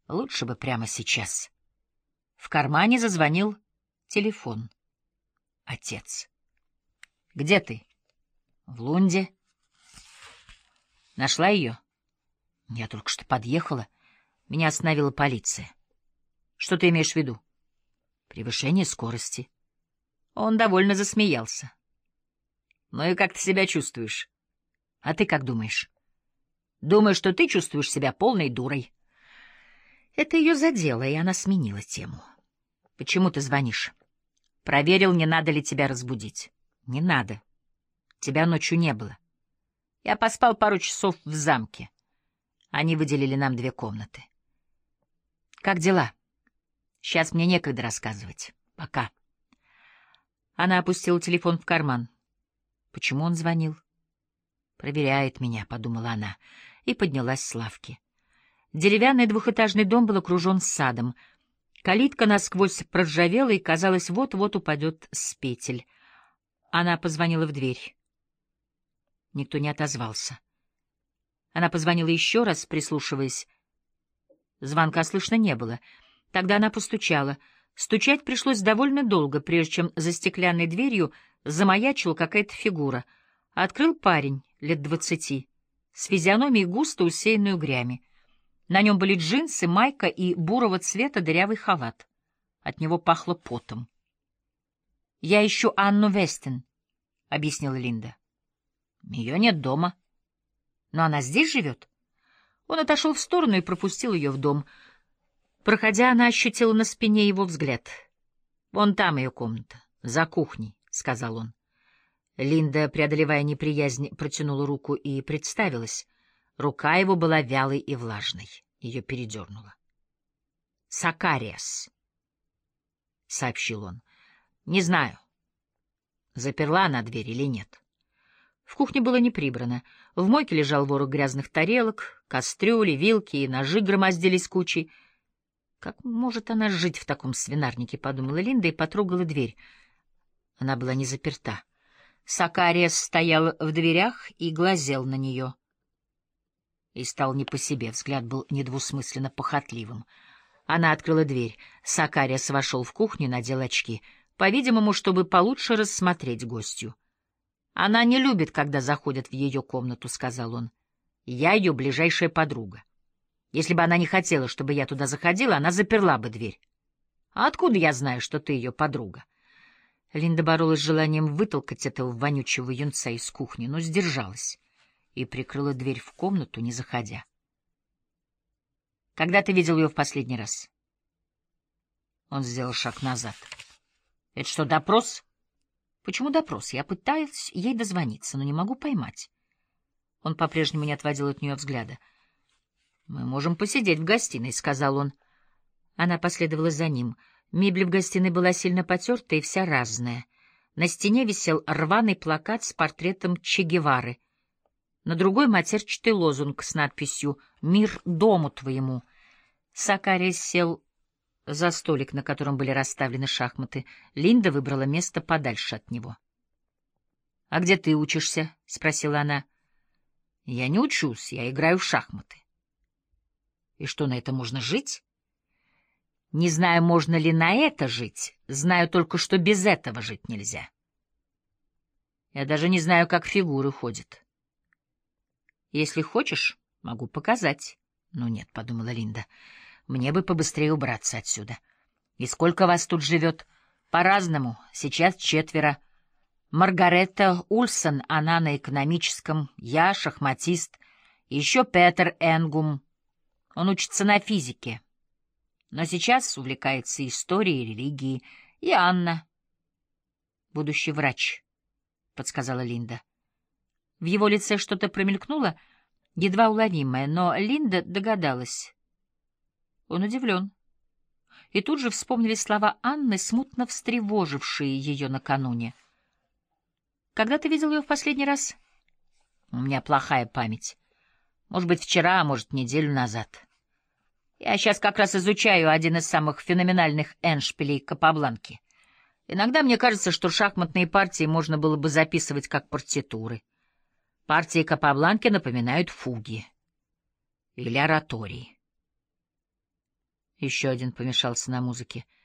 Лучше бы прямо сейчас. В кармане зазвонил телефон. Отец. «Где ты?» «В Лунде». «Нашла ее?» «Я только что подъехала. Меня остановила полиция». «Что ты имеешь в виду?» «Превышение скорости». Он довольно засмеялся. «Ну и как ты себя чувствуешь? А ты как думаешь?» «Думаю, что ты чувствуешь себя полной дурой». Это ее задело, и она сменила тему. «Почему ты звонишь?» «Проверил, не надо ли тебя разбудить». «Не надо. Тебя ночью не было. Я поспал пару часов в замке. Они выделили нам 2 комнаты». «Как дела?» «Сейчас мне некогда рассказывать. Пока». Она опустила телефон в карман. Почему он звонил? «Проверяет меня», — подумала она, и поднялась с лавки. Деревянный 2-этажный дом был окружен садом. Калитка насквозь проржавела и, казалось, вот-вот упадет с петель. Она позвонила в дверь. Никто не отозвался. Она позвонила еще раз, прислушиваясь. Звонка слышно не было. Тогда она постучала. Стучать пришлось довольно долго, прежде чем за стеклянной дверью замаячила какая-то фигура. Открыл парень лет 20, с физиономией густо усеянной угрями. На нем были джинсы, майка и бурого цвета дырявый халат. От него пахло потом. «Я ищу Анну Вестен», — объяснила Линда. «Ее нет дома». «Но она здесь живет?» Он отошел в сторону и пропустил ее в дом. Проходя, она ощутила на спине его взгляд. «Вон там ее комната, за кухней», — сказал он. Линда, преодолевая неприязнь, протянула руку и представилась. Рука его была вялой и влажной. Ее передернуло. «Сакариас», — сообщил он. «Не знаю, заперла она дверь или нет». В кухне было не прибрано. В мойке лежал ворох грязных тарелок, кастрюли, вилки и ножи громоздились кучей. «Как может она жить в таком свинарнике?» — подумала Линда и потрогала дверь. Она была не заперта. Сакариас стоял в дверях и глазел на нее. И стал не по себе, взгляд был недвусмысленно похотливым. Она открыла дверь. Сакариас вошел в кухню и надел очки, по-видимому, чтобы получше рассмотреть гостью. «Она не любит, когда заходят в ее комнату», — сказал он. «Я ее ближайшая подруга. Если бы она не хотела, чтобы я туда заходила, она заперла бы дверь. А откуда я знаю, что ты ее подруга?» Линда боролась с желанием вытолкать этого вонючего юнца из кухни, но сдержалась и прикрыла дверь в комнату, не заходя. «Когда ты видел ее в последний раз?» Он сделал шаг назад. «Это что, допрос?» «Почему допрос? Я пытаюсь ей дозвониться, но не могу поймать». Он по-прежнему не отводил от нее взгляда. «Мы можем посидеть в гостиной», — сказал он. Она последовала за ним. Мебель в гостиной была сильно потерта и вся разная. На стене висел рваный плакат с портретом Че Гевары. На другой матерчатый лозунг с надписью «Мир дому твоему». Сакариас сел за столик, на котором были расставлены шахматы. Линда выбрала место подальше от него. — А где ты учишься? — спросила она. — Я не учусь, я играю в шахматы. — И что, на это можно жить? — Не знаю, можно ли на это жить. Знаю только, что без этого жить нельзя. Я даже не знаю, как фигуры ходят. — Если хочешь, могу показать. — Ну нет, — подумала Линда, — мне бы побыстрее убраться отсюда. И сколько вас тут живет? По-разному. Сейчас 4. Маргаретта Ульсон, она на экономическом, я шахматист, и еще Петер Энгум. Он учится на физике, но сейчас увлекается историей и религией. И Анна, будущий врач, — подсказала Линда. В его лице что-то промелькнуло, едва уловимое, но Линда догадалась. Он удивлен. И тут же вспомнили слова Анны, смутно встревожившие ее накануне. «Когда ты видел ее в последний раз?» «У меня плохая память. Может быть, вчера, а может, неделю назад. Я сейчас как раз изучаю один из самых феноменальных эндшпилей Капабланки. Иногда мне кажется, что шахматные партии можно было бы записывать как партитуры. Партии Капабланки напоминают фуги или оратории. Еще один помешался на музыке.